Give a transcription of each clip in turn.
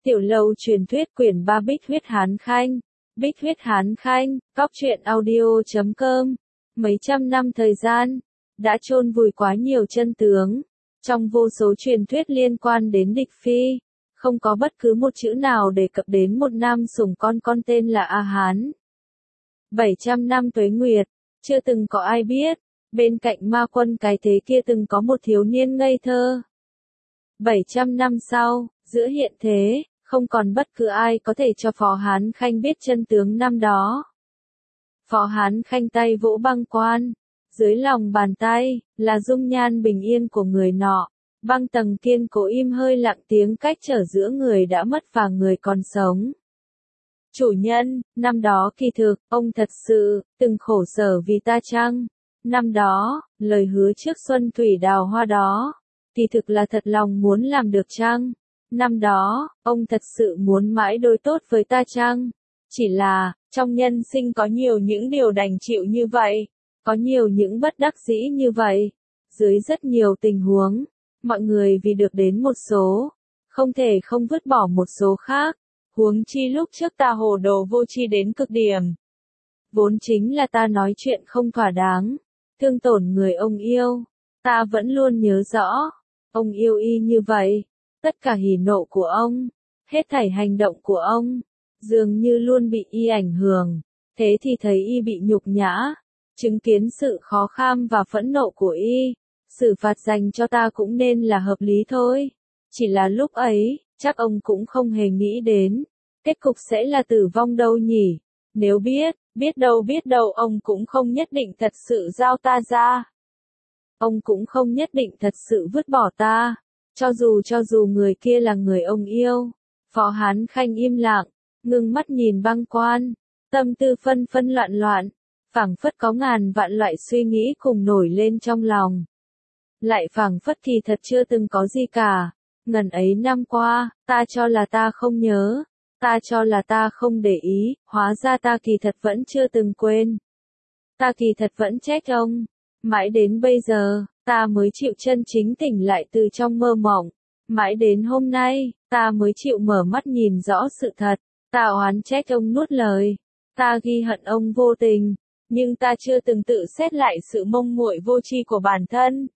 Tiểu Lâu truyền thuyết quyển 3 Bích huyết Hán Khanh. Bích huyết Hán Khanh, góc truyện audio.com. Mấy trăm năm thời gian, đã chôn vùi quá nhiều chân tướng. Trong vô số truyền thuyết liên quan đến địch phi, không có bất cứ một chữ nào đề cập đến một nam sủng con tên là A Hán. 700 năm tuế nguyệt, chưa từng có ai biết, bên cạnh ma quân cái thế kia từng có một thiếu niên ngây thơ. 700 năm sau, giữa hiện thế, không còn bất cứ ai có thể cho Phó Hán Khanh biết chân tướng năm đó. Phó Hán Khanh tay vỗ băng quan, dưới lòng bàn tay, là dung nhan bình yên của người nọ, băng tầng kiên cố im hơi lặng tiếng cách trở giữa người đã mất và người còn sống. Chủ nhân, năm đó kỳ thực, ông thật sự, từng khổ sở vì ta chăng? Năm đó, lời hứa trước xuân thủy đào hoa đó, kỳ thực là thật lòng muốn làm được chăng? Năm đó, ông thật sự muốn mãi đối tốt với ta chăng? Chỉ là, trong nhân sinh có nhiều những điều đành chịu như vậy, có nhiều những bất đắc dĩ như vậy. Dưới rất nhiều tình huống, mọi người vì được đến một số, không thể không vứt bỏ một số khác. Huống chi lúc trước ta hồ đồ vô tri đến cực điểm. Vốn chính là ta nói chuyện không thỏa đáng, thương tổn người ông yêu. Ta vẫn luôn nhớ rõ, ông yêu y như vậy. Tất cả hỉ nộ của ông, hết thảy hành động của ông, dường như luôn bị y ảnh hưởng. Thế thì thấy y bị nhục nhã, chứng kiến sự khó kham và phẫn nộ của y, xử phạt dành cho ta cũng nên là hợp lý thôi. Chỉ là lúc ấy, chắc ông cũng không hề nghĩ đến, kết cục sẽ là tử vong đâu nhỉ. Nếu biết đâu ông cũng không nhất định thật sự giao ta ra. Ông cũng không nhất định thật sự vứt bỏ ta, cho dù người kia là người ông yêu. Phó Hán Khanh im lặng, ngưng mắt nhìn băng quan, tâm tư phân loạn, phảng phất có ngàn vạn loại suy nghĩ cùng nổi lên trong lòng. Lại phảng phất thì thật chưa từng có gì cả. Ngần ấy năm qua, ta cho là ta không nhớ, ta cho là ta không để ý, hóa ra ta kỳ thật vẫn chưa từng quên. Ta kỳ thật vẫn trách ông. Mãi đến bây giờ, ta mới chịu chân chính tỉnh lại từ trong mơ mộng. Mãi đến hôm nay, ta mới chịu mở mắt nhìn rõ sự thật. Ta oán trách ông nuốt lời. Ta ghi hận ông vô tình. Nhưng ta chưa từng tự xét lại sự mông muội vô tri của bản thân.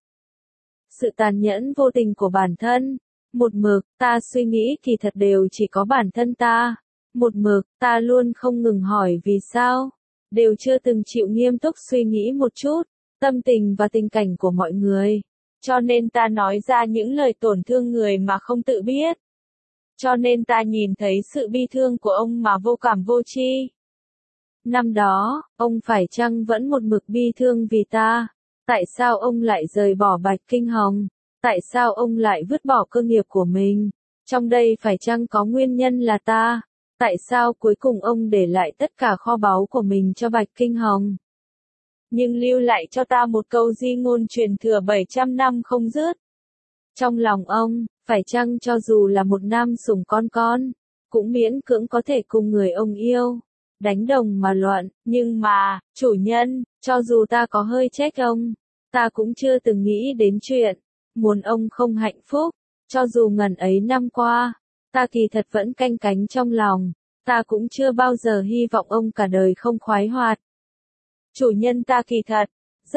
Sự tàn nhẫn vô tình của bản thân. Một mực, ta suy nghĩ thì thật đều chỉ có bản thân ta. Một mực, ta luôn không ngừng hỏi vì sao. Đều chưa từng chịu nghiêm túc suy nghĩ một chút, tâm tình và tình cảnh của mọi người. Cho nên ta nói ra những lời tổn thương người mà không tự biết. Cho nên ta nhìn thấy sự bi thương của ông mà vô cảm vô tri. Năm đó, ông phải chăng vẫn một mực bi thương vì ta? Tại sao ông lại rời bỏ Bạch Kinh Hồng? Tại sao ông lại vứt bỏ cơ nghiệp của mình? Trong đây phải chăng có nguyên nhân là ta? Tại sao cuối cùng ông để lại tất cả kho báu của mình cho Bạch Kinh Hồng? Nhưng lưu lại cho ta một câu di ngôn truyền thừa 700 năm không dứt. Trong lòng ông, phải chăng cho dù là một nam sủng con, cũng miễn cưỡng có thể cùng người ông yêu, đánh đồng mà luận, nhưng mà, chủ nhân, cho dù ta có hơi trách ông, ta cũng chưa từng nghĩ đến chuyện muốn ông không hạnh phúc. Cho dù ngần ấy năm qua, ta kỳ thật vẫn canh cánh trong lòng, ta cũng chưa bao giờ hy vọng ông cả đời không khoái hoạt. Chủ nhân, ta kỳ thật,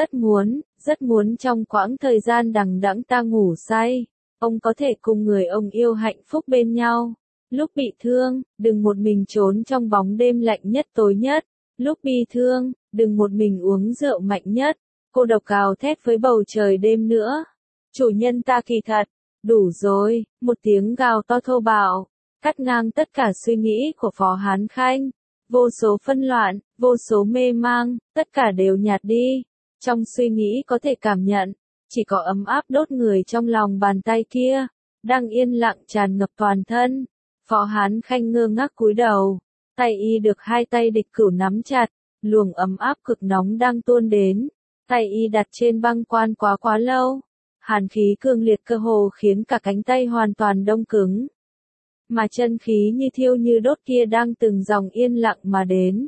rất muốn trong quãng thời gian đằng đẵng ta ngủ say, ông có thể cùng người ông yêu hạnh phúc bên nhau. Lúc bị thương, đừng một mình trốn trong bóng đêm lạnh nhất tối nhất. Lúc bi thương, đừng một mình uống rượu mạnh nhất, cô độc gào thét với bầu trời đêm nữa. Chủ nhân, ta kỳ thật, đủ rồi. Một tiếng gào to thô bạo, cắt ngang tất cả suy nghĩ của Phó Hán Khanh. Vô số phân loạn, vô số mê mang, tất cả đều nhạt đi. Trong suy nghĩ có thể cảm nhận, chỉ có ấm áp đốt người trong lòng bàn tay kia, đang yên lặng tràn ngập toàn thân. Phó Hán Khanh ngơ ngác cúi đầu, tay y được hai tay địch cửu nắm chặt, luồng ấm áp cực nóng đang tuôn đến. Tay y đặt trên băng quan quá lâu, hàn khí cường liệt cơ hồ khiến cả cánh tay hoàn toàn đông cứng. Mà chân khí như thiêu như đốt kia đang từng dòng yên lặng mà đến.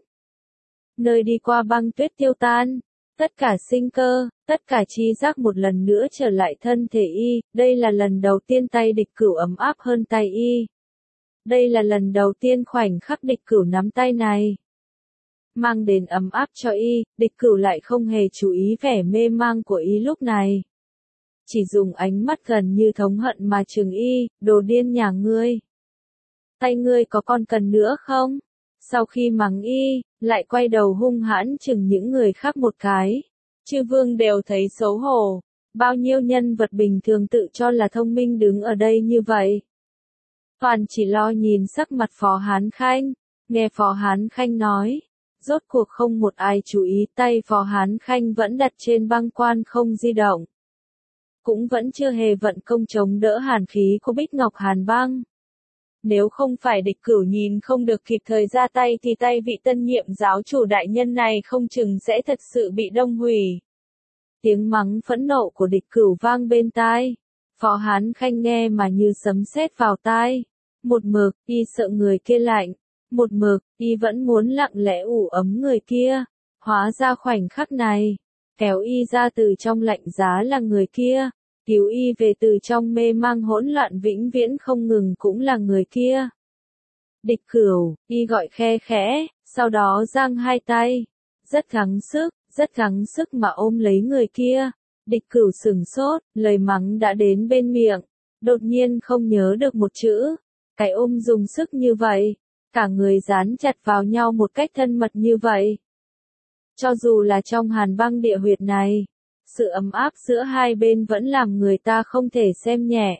Nơi đi qua băng tuyết tiêu tan, tất cả sinh cơ, tất cả chi giác một lần nữa trở lại thân thể y. Đây là lần đầu tiên tay địch cửu ấm áp hơn tay y. Đây là lần đầu tiên khoảnh khắc địch cửu nắm tay này mang đến ấm áp cho y, địch cửu lại không hề chú ý vẻ mê mang của y lúc này. Chỉ dùng ánh mắt gần như thống hận mà trừng y, đồ điên nhà ngươi. Tay ngươi có còn cần nữa không? Sau khi mắng y, lại quay đầu hung hãn chừng những người khác một cái. Chư vương đều thấy xấu hổ. Bao nhiêu nhân vật bình thường tự cho là thông minh đứng ở đây như vậy. Toàn chỉ lo nhìn sắc mặt Phó Hán Khanh, nghe Phó Hán Khanh nói. Rốt cuộc không một ai chú ý tay Phó Hán Khanh vẫn đặt trên băng quan không di động. Cũng vẫn chưa hề vận công chống đỡ hàn khí của Bích Ngọc Hàn Băng. Nếu không phải địch cửu nhìn không được kịp thời ra tay thì tay vị tân nhiệm giáo chủ đại nhân này không chừng sẽ thật sự bị đông hủy. Tiếng mắng phẫn nộ của địch cửu vang bên tai. Phó Hán Khanh nghe mà như sấm sét vào tai. Một mực, y sợ người kia lạnh. Một mực, y vẫn muốn lặng lẽ ủ ấm người kia. Hóa ra khoảnh khắc này, kéo y ra từ trong lạnh giá là người kia. Cứu y về từ trong mê mang hỗn loạn vĩnh viễn không ngừng cũng là người kia. Địch cửu, y gọi khe khẽ, sau đó giang hai tay. Rất gắng sức mà ôm lấy người kia. Địch cửu sửng sốt, lời mắng đã đến bên miệng. Đột nhiên không nhớ được một chữ. Cái ôm dùng sức như vậy. Cả người dán chặt vào nhau một cách thân mật như vậy. Cho dù là trong hàn băng địa huyệt này, sự ấm áp giữa hai bên vẫn làm người ta không thể xem nhẹ.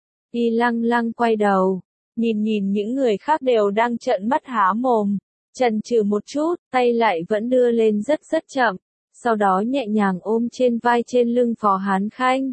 Y lăng lăng quay đầu, nhìn những người khác đều đang trợn mắt há mồm, chần chừ một chút, tay lại vẫn đưa lên rất chậm, sau đó nhẹ nhàng ôm trên vai trên lưng Phó Hán Khanh.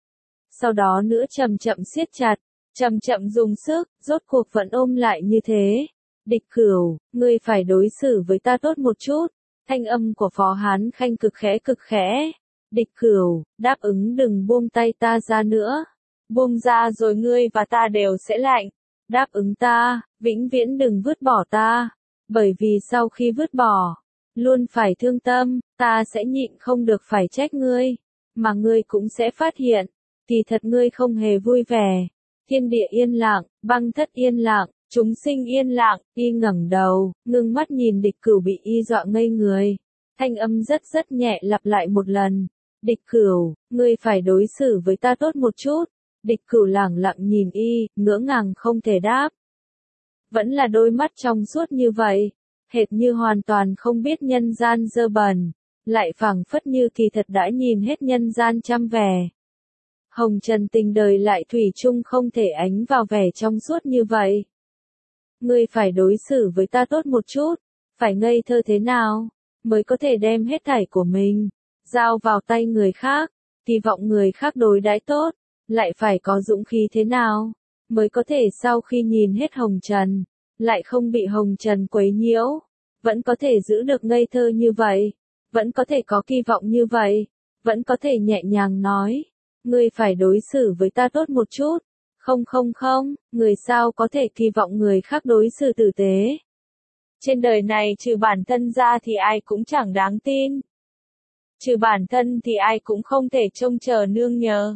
Sau đó nữa chậm chậm siết chặt, chậm chậm dùng sức, rốt cuộc vẫn ôm lại như thế. Địch cửu, ngươi phải đối xử với ta tốt một chút. Thanh âm của Phó Hán Khanh cực khẽ. Địch cửu, đáp ứng đừng buông tay ta ra nữa. Buông ra rồi ngươi và ta đều sẽ lạnh. Đáp ứng ta, vĩnh viễn đừng vứt bỏ ta. Bởi vì sau khi vứt bỏ, luôn phải thương tâm, ta sẽ nhịn không được phải trách ngươi. Mà ngươi cũng sẽ phát hiện, kỳ thật ngươi không hề vui vẻ. Thiên địa yên lặng, băng thất yên lặng. Chúng sinh yên lặng, y ngẩng đầu, ngưng mắt nhìn địch cửu bị y dọa ngây người. Thanh âm rất nhẹ lặp lại một lần. Địch cửu, ngươi phải đối xử với ta tốt một chút. Địch cửu lẳng lặng nhìn y, ngỡ ngàng không thể đáp. Vẫn là đôi mắt trong suốt như vậy, hệt như hoàn toàn không biết nhân gian dơ bẩn, lại phảng phất như kỳ thật đã nhìn hết nhân gian trăm vẻ. Hồng trần tình đời lại thủy chung không thể ánh vào vẻ trong suốt như vậy. Ngươi phải đối xử với ta tốt một chút, phải ngây thơ thế nào, mới có thể đem hết thảy của mình, giao vào tay người khác, kỳ vọng người khác đối đãi tốt, lại phải có dũng khí thế nào, mới có thể sau khi nhìn hết hồng trần, lại không bị hồng trần quấy nhiễu, vẫn có thể giữ được ngây thơ như vậy, vẫn có thể có kỳ vọng như vậy, vẫn có thể nhẹ nhàng nói, ngươi phải đối xử với ta tốt một chút. Không, người sao có thể kỳ vọng người khác đối xử tử tế. Trên đời này trừ bản thân ra thì ai cũng chẳng đáng tin. Trừ bản thân thì ai cũng không thể trông chờ nương nhờ.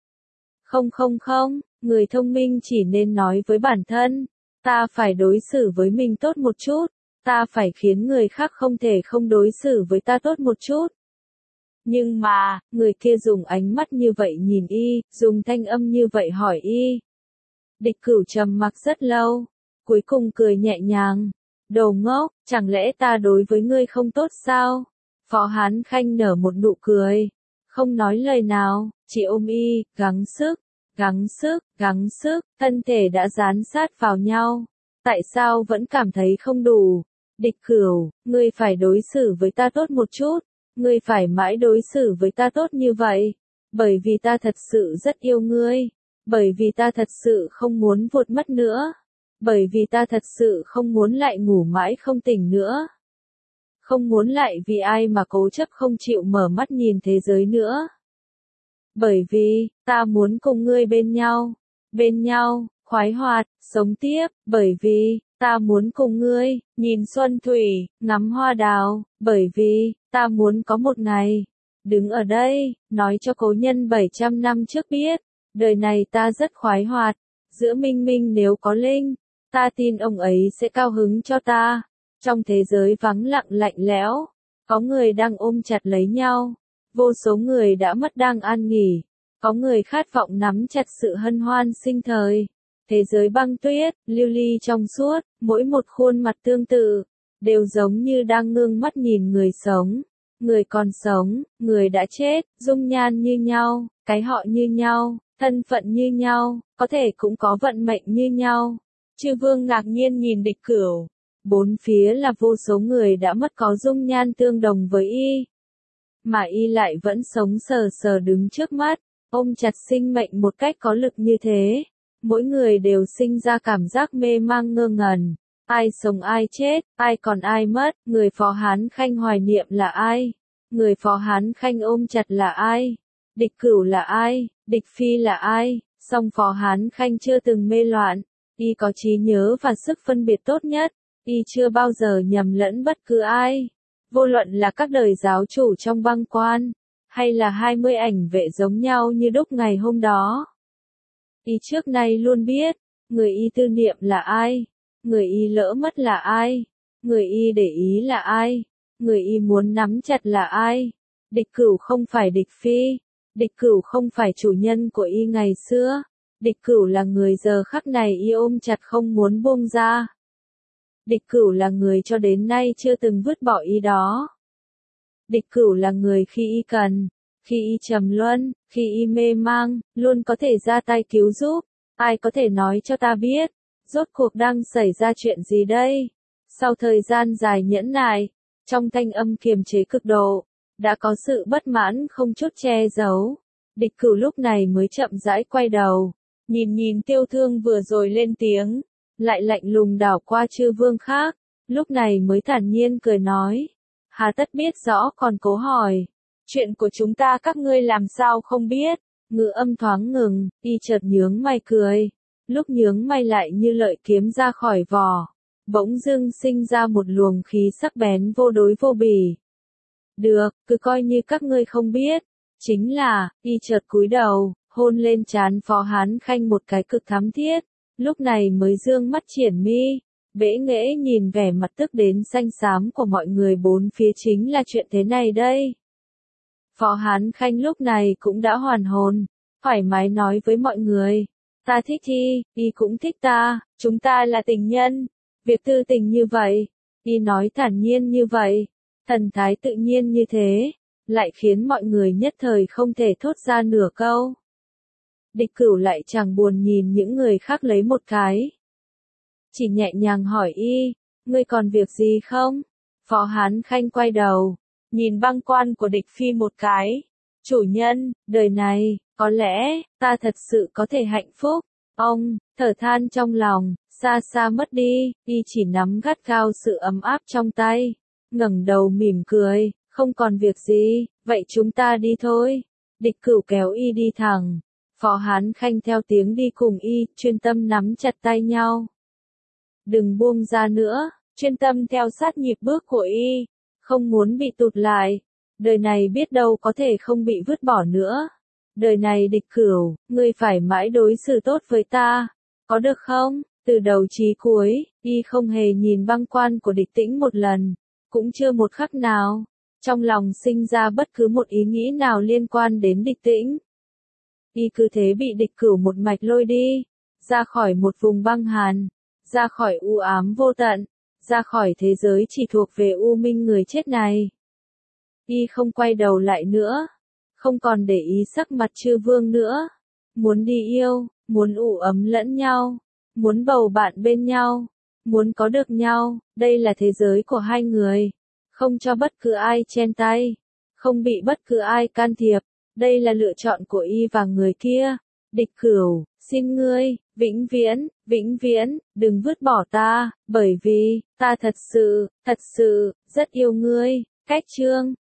Không, người thông minh chỉ nên nói với bản thân, ta phải đối xử với mình tốt một chút, ta phải khiến người khác không thể không đối xử với ta tốt một chút. Nhưng mà, người kia dùng ánh mắt như vậy nhìn y, dùng thanh âm như vậy hỏi y. Địch cửu trầm mặc rất lâu, cuối cùng cười nhẹ nhàng. Đồ ngốc, chẳng lẽ ta đối với ngươi không tốt sao? Phó Hán Khanh nở một nụ cười, không nói lời nào, chỉ ôm y, gắng sức, thân thể đã dán sát vào nhau. Tại sao vẫn cảm thấy không đủ? Địch cửu, ngươi phải đối xử với ta tốt một chút. Ngươi phải mãi đối xử với ta tốt như vậy, bởi vì ta thật sự rất yêu ngươi, bởi vì ta thật sự không muốn vụt mất nữa, bởi vì ta thật sự không muốn lại ngủ mãi không tỉnh nữa, không muốn lại vì ai mà cố chấp không chịu mở mắt nhìn thế giới nữa. Bởi vì, ta muốn cùng ngươi bên nhau, khoái hoạt, sống tiếp, bởi vì, ta muốn cùng ngươi, nhìn xuân thủy, ngắm hoa đào, bởi vì, ta muốn có một ngày, đứng ở đây, nói cho cố nhân 700 năm trước biết, đời này ta rất khoái hoạt, giữa minh minh nếu có linh, Ta tin ông ấy sẽ cao hứng cho ta. Trong thế giới vắng lặng lạnh lẽo, có người đang ôm chặt lấy nhau. Vô số người đã mất đang an nghỉ. Có người khát vọng nắm chặt sự hân hoan sinh thời. Thế giới băng tuyết, lưu ly trong suốt, mỗi một khuôn mặt tương tự, đều giống như đang ngước mắt nhìn người sống. Người còn sống, người đã chết, dung nhan như nhau, cái họ như nhau, thân phận như nhau, có thể cũng có vận mệnh như nhau. Chư vương ngạc nhiên nhìn Địch Cửu. Bốn phía là vô số người đã mất có dung nhan tương đồng với y. Mà y lại vẫn sống sờ sờ đứng trước mắt, ôm chặt sinh mệnh một cách có lực như thế. Mỗi người đều sinh ra cảm giác mê mang ngơ ngẩn. Ai sống ai chết, ai còn ai mất, người Phó Hán Khanh hoài niệm là ai? Người Phó Hán Khanh ôm chặt là ai? Địch Cửu là ai? Địch Phi là ai? Song Phó Hán Khanh chưa từng mê loạn. Y có trí nhớ và sức phân biệt tốt nhất. Y chưa bao giờ nhầm lẫn bất cứ ai. Vô luận là các đời giáo chủ trong băng quan, hay là 20 ảnh vệ giống nhau như đúc ngày hôm đó. Y trước nay luôn biết, người y tư niệm là ai, người y lỡ mất là ai, người y để ý là ai, người y muốn nắm chặt là ai. Địch Cửu không phải Địch Phi, Địch Cửu không phải chủ nhân của y ngày xưa, Địch Cửu là người giờ khắc này y ôm chặt không muốn buông ra. Địch Cửu là người cho đến nay chưa từng vứt bỏ y đó. Địch Cửu là người khi y cần, khi y trầm luân, khi y mê mang, luôn có thể ra tay cứu giúp. Ai có thể nói cho ta biết, rốt cuộc đang xảy ra chuyện gì đây? Sau thời gian dài nhẫn nại, trong thanh âm kiềm chế cực độ, đã có sự bất mãn không chút che giấu. Địch Cửu lúc này mới chậm rãi quay đầu, nhìn Tiêu Thương vừa rồi lên tiếng, lại lạnh lùng đảo qua chư vương khác, lúc này mới thản nhiên cười nói. Hà tất biết rõ còn cố hỏi. Chuyện của chúng ta các ngươi làm sao không biết? Ngữ âm thoáng ngừng, y chợt nhướng mày cười. Lúc nhướng mày lại như lợi kiếm ra khỏi vỏ. Bỗng dưng sinh ra một luồng khí sắc bén vô đối vô bì. Được, cứ coi như các ngươi không biết. Chính là, y chợt cúi đầu, hôn lên trán Phó Hán Khanh một cái cực thắm thiết. Lúc này mới dương mắt triển mi. Bẽ nghễ nhìn vẻ mặt tức đến xanh xám của mọi người bốn phía chính là chuyện thế này đây. Phó Hán Khanh lúc này cũng đã hoàn hồn, thoải mái nói với mọi người. Ta thích y cũng thích ta, chúng ta là tình nhân. Việc tư tình như vậy, y nói thản nhiên như vậy, thần thái tự nhiên như thế, lại khiến mọi người nhất thời không thể thốt ra nửa câu. Địch Cửu lại chẳng buồn nhìn những người khác lấy một cái. Chỉ nhẹ nhàng hỏi y, ngươi còn việc gì không? Phó Hán Khanh quay đầu, nhìn băng quan của Địch Phi một cái. Chủ nhân, đời này, có lẽ, ta thật sự có thể hạnh phúc. Ông, thở than trong lòng, xa xa mất đi, y chỉ nắm gắt gao sự ấm áp trong tay. Ngẩng đầu mỉm cười, không còn việc gì, vậy chúng ta đi thôi. Địch Cửu kéo y đi thẳng. Phó Hán Khanh theo tiếng đi cùng y, chuyên tâm nắm chặt tay nhau. Đừng buông ra nữa, chuyên tâm theo sát nhịp bước của y, không muốn bị tụt lại. Đời này biết đâu có thể không bị vứt bỏ nữa. Đời này Địch Cửu, ngươi phải mãi đối xử tốt với ta, có được không? Từ đầu chí cuối, y không hề nhìn băng quan của Địch Tĩnh một lần, cũng chưa một khắc nào, trong lòng sinh ra bất cứ một ý nghĩ nào liên quan đến Địch Tĩnh. Y cứ thế bị Địch Cửu một mạch lôi đi, ra khỏi một vùng băng hàn, ra khỏi u ám vô tận, ra khỏi thế giới chỉ thuộc về u minh người chết này. Y không quay đầu lại nữa, không còn để ý sắc mặt chư vương nữa, muốn đi yêu, muốn ủ ấm lẫn nhau, muốn bầu bạn bên nhau, muốn có được nhau, đây là thế giới của hai người, không cho bất cứ ai chen tay, không bị bất cứ ai can thiệp, đây là lựa chọn của y và người kia. Địch Cửu, xin ngươi, vĩnh viễn, đừng vứt bỏ ta, bởi vì, ta thật sự, rất yêu ngươi. Cách chương